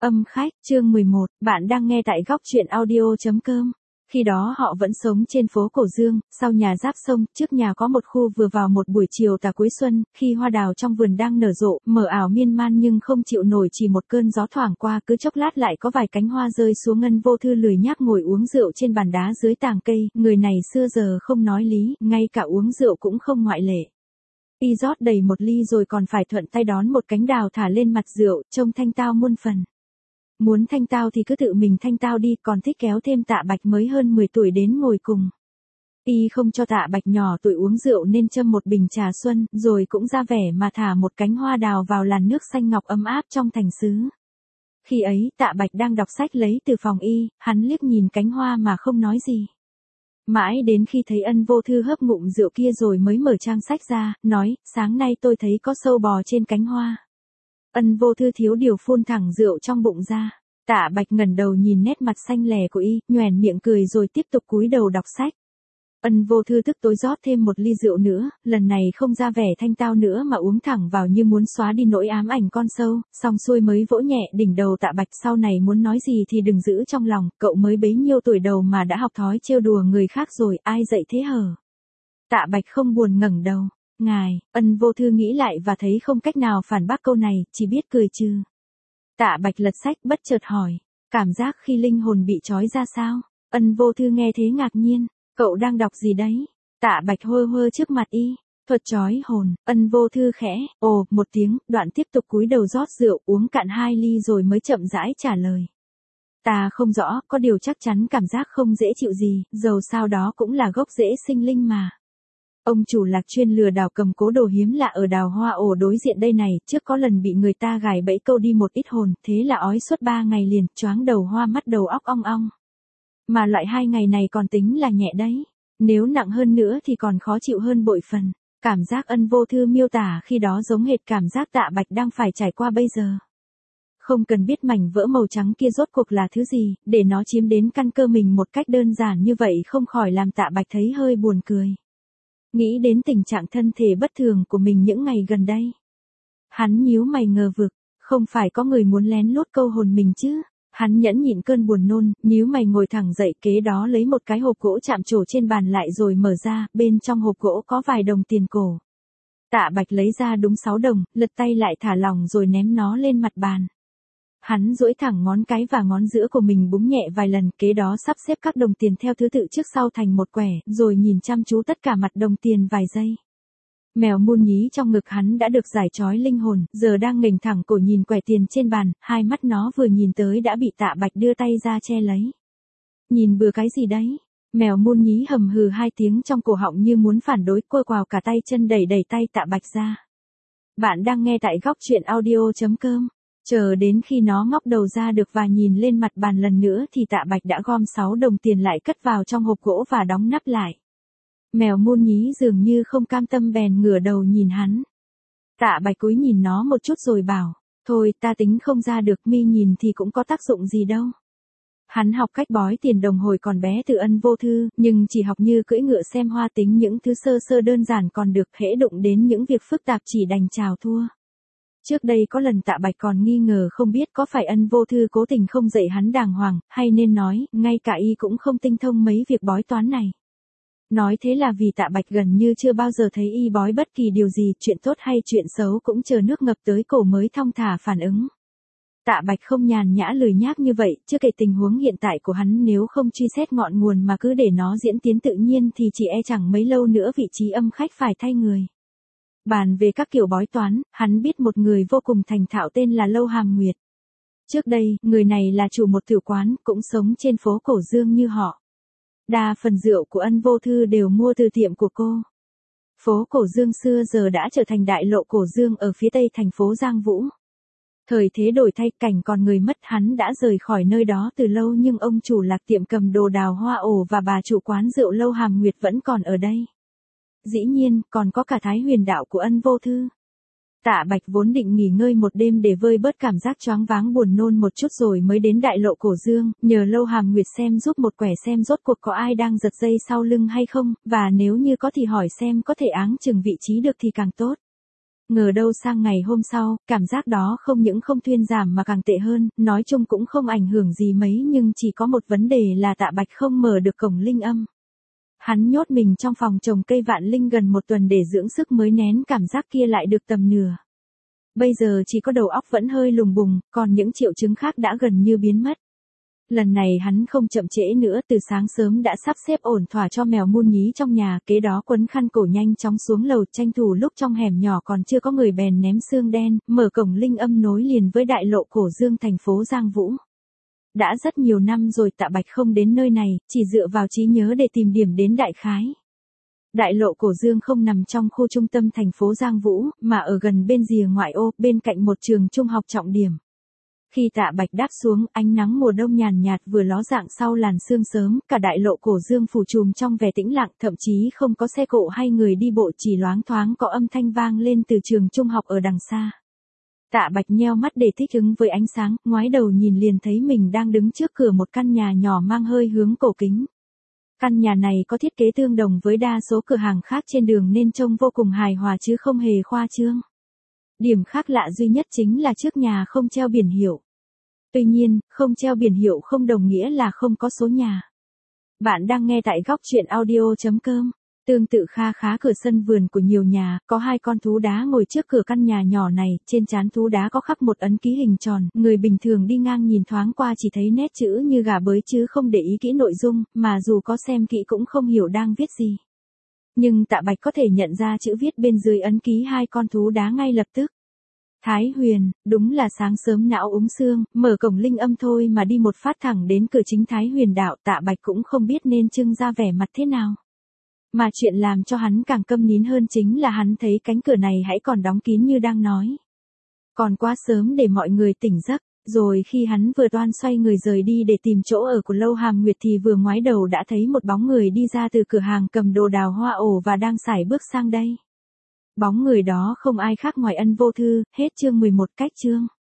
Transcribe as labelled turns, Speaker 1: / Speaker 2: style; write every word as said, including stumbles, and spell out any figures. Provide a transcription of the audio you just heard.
Speaker 1: Âm khách, chương mười một, bạn đang nghe tại góc truyện audio chấm com. Khi đó họ vẫn sống trên phố Cổ Dương, sau nhà giáp sông, trước nhà có một khu vừa vào một buổi chiều tà cuối xuân, khi hoa đào trong vườn đang nở rộ, mờ ảo miên man nhưng không chịu nổi chỉ một cơn gió thoảng qua, cứ chốc lát lại có vài cánh hoa rơi xuống. Ân Vô Thư lười nhác ngồi uống rượu trên bàn đá dưới tàng cây, người này xưa giờ không nói lý, ngay cả uống rượu cũng không ngoại lệ. Y rót đầy một ly rồi còn phải thuận tay đón một cánh đào thả lên mặt rượu, trông thanh tao muôn phần. Muốn thanh tao thì cứ tự mình thanh tao đi, còn thích kéo thêm Tạ Bạch mới hơn mười tuổi đến ngồi cùng. Y không cho Tạ Bạch nhỏ tuổi uống rượu nên châm một bình trà xuân, rồi cũng ra vẻ mà thả một cánh hoa đào vào làn nước xanh ngọc ấm áp trong thành sứ. Khi ấy Tạ Bạch đang đọc sách lấy từ phòng y, hắn liếc nhìn cánh hoa mà không nói gì. Mãi đến khi thấy Ân Vô Thư hớp ngụm rượu kia rồi mới mở trang sách ra, nói, sáng nay tôi thấy có sâu bò trên cánh hoa. Ân Vô Thư thiếu điều phun thẳng rượu trong bụng ra. Tạ Bạch ngẩng đầu nhìn nét mặt xanh lè của y, nhoẻn miệng cười rồi tiếp tục cúi đầu đọc sách. Ân Vô Thư tức tối rót thêm một ly rượu nữa, lần này không ra vẻ thanh tao nữa mà uống thẳng vào như muốn xóa đi nỗi ám ảnh con sâu, xong xuôi mới vỗ nhẹ đỉnh đầu Tạ Bạch. Sau này muốn nói gì thì đừng giữ trong lòng, cậu mới bấy nhiêu tuổi đầu mà đã học thói trêu đùa người khác rồi, ai dạy thế hở. Tạ Bạch không buồn ngẩng đầu. Ngài, Ân Vô Thư nghĩ lại và thấy không cách nào phản bác câu này, chỉ biết cười trừ. Tạ Bạch lật sách bất chợt hỏi, cảm giác khi linh hồn bị trói ra sao? Ân Vô Thư nghe thế ngạc nhiên, cậu đang đọc gì đấy? Tạ Bạch hơ hơ trước mặt y, thuật trói hồn. Ân Vô Thư khẽ, ồ, một tiếng, đoạn tiếp tục cúi đầu rót rượu uống cạn hai ly rồi mới chậm rãi trả lời. Ta không rõ, có điều chắc chắn cảm giác không dễ chịu gì, dầu sao đó cũng là gốc rễ sinh linh mà. Ông chủ Lạc chuyên lừa đảo cầm cố đồ hiếm lạ ở đào hoa ổ đối diện đây này, trước có lần bị người ta gài bẫy câu đi một ít hồn, thế là ói suốt ba ngày liền, choáng đầu hoa mắt đầu óc ong ong. Mà loại hai ngày này còn tính là nhẹ đấy, nếu nặng hơn nữa thì còn khó chịu hơn bội phần. Cảm giác Ân Vô Thư miêu tả khi đó giống hệt cảm giác Tạ Bạch đang phải trải qua bây giờ. Không cần biết mảnh vỡ màu trắng kia rốt cuộc là thứ gì, để nó chiếm đến căn cơ mình một cách đơn giản như vậy không khỏi làm Tạ Bạch thấy hơi buồn cười. Nghĩ đến tình trạng thân thể bất thường của mình những ngày gần đây. Hắn nhíu mày ngờ vực, không phải có người muốn lén lút câu hồn mình chứ. Hắn nhẫn nhịn cơn buồn nôn, nhíu mày ngồi thẳng dậy, kế đó lấy một cái hộp gỗ chạm trổ trên bàn lại rồi mở ra, bên trong hộp gỗ có vài đồng tiền cổ. Tạ Bạch lấy ra đúng sáu đồng, lật tay lại thả lỏng rồi ném nó lên mặt bàn. Hắn duỗi thẳng ngón cái và ngón giữa của mình búng nhẹ vài lần, kế đó sắp xếp các đồng tiền theo thứ tự trước sau thành một quẻ, rồi nhìn chăm chú tất cả mặt đồng tiền vài giây. Mèo muôn nhí trong ngực hắn đã được giải trói linh hồn, giờ đang nghềnh thẳng cổ nhìn quẻ tiền trên bàn, hai mắt nó vừa nhìn tới đã bị Tạ Bạch đưa tay ra che lấy. Nhìn bừa cái gì đấy? Mèo muôn nhí hầm hừ hai tiếng trong cổ họng như muốn phản đối, quơ quào cả tay chân đẩy đẩy tay Tạ Bạch ra. Bạn đang nghe tại góc truyện audio chấm com. Chờ đến khi nó ngóc đầu ra được và nhìn lên mặt bàn lần nữa thì Tạ Bạch đã gom sáu đồng tiền lại cất vào trong hộp gỗ và đóng nắp lại. Mèo muôn nhí dường như không cam tâm bèn ngửa đầu nhìn hắn. Tạ Bạch cúi nhìn nó một chút rồi bảo, thôi ta tính không ra được, mi nhìn thì cũng có tác dụng gì đâu. Hắn học cách bói tiền đồng hồi còn bé từ Ân Vô Thư, nhưng chỉ học như cưỡi ngựa xem hoa, tính những thứ sơ sơ đơn giản còn được, hễ đụng đến những việc phức tạp chỉ đành chào thua. Trước đây có lần Tạ Bạch còn nghi ngờ không biết có phải Ân Vô Thư cố tình không dạy hắn đàng hoàng, hay nên nói, ngay cả y cũng không tinh thông mấy việc bói toán này. Nói thế là vì Tạ Bạch gần như chưa bao giờ thấy y bói bất kỳ điều gì, chuyện tốt hay chuyện xấu cũng chờ nước ngập tới cổ mới thong thả phản ứng. Tạ Bạch không nhàn nhã lười nhác như vậy, chưa kể tình huống hiện tại của hắn nếu không truy xét ngọn nguồn mà cứ để nó diễn tiến tự nhiên thì chỉ e chẳng mấy lâu nữa vị trí âm khách phải thay người. Bàn về các kiểu bói toán, hắn biết một người vô cùng thành thạo tên là Lâu Hàm Nguyệt. Trước đây, người này là chủ một tử quán, cũng sống trên phố Cổ Dương như họ. Đa phần rượu của Ân Vô Thư đều mua từ tiệm của cô. Phố Cổ Dương xưa giờ đã trở thành đại lộ Cổ Dương ở phía tây thành phố Giang Vũ. Thời thế đổi thay, cảnh còn người mất, hắn đã rời khỏi nơi đó từ lâu, nhưng ông chủ Lạc tiệm cầm đồ đào hoa ổ và bà chủ quán rượu Lâu Hàm Nguyệt vẫn còn ở đây. Dĩ nhiên, còn có cả Thái Huyền đạo của Ân Vô Thư. Tạ Bạch vốn định nghỉ ngơi một đêm để vơi bớt cảm giác choáng váng buồn nôn một chút rồi mới đến đại lộ Cổ Dương, nhờ Lâu Hàm Nguyệt xem giúp một quẻ xem rốt cuộc có ai đang giật dây sau lưng hay không, và nếu như có thì hỏi xem có thể áng chừng vị trí được thì càng tốt. Ngờ đâu sang ngày hôm sau, cảm giác đó không những không thuyên giảm mà càng tệ hơn, nói chung cũng không ảnh hưởng gì mấy nhưng chỉ có một vấn đề là Tạ Bạch không mở được cổng linh âm. Hắn nhốt mình trong phòng trồng cây vạn linh gần một tuần để dưỡng sức mới nén cảm giác kia lại được tầm nửa. Bây giờ chỉ có đầu óc vẫn hơi lùng bùng, còn những triệu chứng khác đã gần như biến mất. Lần này hắn không chậm trễ nữa, từ sáng sớm đã sắp xếp ổn thỏa cho mèo mun nhí trong nhà, kế đó quấn khăn cổ nhanh chóng xuống lầu, tranh thủ lúc trong hẻm nhỏ còn chưa có người bèn ném xương đen, mở cổng linh âm nối liền với đại lộ Cổ Dương thành phố Giang Vũ. Đã rất nhiều năm rồi Tạ Bạch không đến nơi này, chỉ dựa vào trí nhớ để tìm điểm đến đại khái. Đại lộ Cổ Dương không nằm trong khu trung tâm thành phố Giang Vũ, mà ở gần bên rìa ngoại ô, bên cạnh một trường trung học trọng điểm. Khi Tạ Bạch đáp xuống, ánh nắng mùa đông nhàn nhạt vừa ló dạng sau làn sương sớm, cả đại lộ Cổ Dương phủ trùm trong vẻ tĩnh lặng, thậm chí không có xe cộ hay người đi bộ, chỉ loáng thoáng có âm thanh vang lên từ trường trung học ở đằng xa. Tạ Bạch nheo mắt để thích ứng với ánh sáng, ngoái đầu nhìn liền thấy mình đang đứng trước cửa một căn nhà nhỏ mang hơi hướng cổ kính. Căn nhà này có thiết kế tương đồng với đa số cửa hàng khác trên đường nên trông vô cùng hài hòa chứ không hề khoa trương. Điểm khác lạ duy nhất chính là trước nhà không treo biển hiệu. Tuy nhiên, không treo biển hiệu không đồng nghĩa là không có số nhà. Bạn đang nghe tại góc truyện audio chấm com. Tương tự kha khá cửa sân vườn của nhiều nhà, có hai con thú đá ngồi trước cửa căn nhà nhỏ này, trên trán thú đá có khắc một ấn ký hình tròn, người bình thường đi ngang nhìn thoáng qua chỉ thấy nét chữ như gà bới chứ không để ý kỹ nội dung, mà dù có xem kỹ cũng không hiểu đang viết gì. Nhưng Tạ Bạch có thể nhận ra chữ viết bên dưới ấn ký hai con thú đá ngay lập tức. Thái Huyền, đúng là sáng sớm não úng xương, mở cổng linh âm thôi mà đi một phát thẳng đến cửa chính Thái Huyền đạo, Tạ Bạch cũng không biết nên trưng ra vẻ mặt thế nào. Mà chuyện làm cho hắn càng câm nín hơn chính là hắn thấy cánh cửa này hãy còn đóng kín như đang nói. Còn quá sớm để mọi người tỉnh giấc, rồi khi hắn vừa toan xoay người rời đi để tìm chỗ ở của Lâu Hàm Nguyệt thì vừa ngoái đầu đã thấy một bóng người đi ra từ cửa hàng cầm đồ đào hoa ổ và đang sải bước sang đây. Bóng người đó không ai khác ngoài Ân Vô Thư, hết chương mười một cách chương.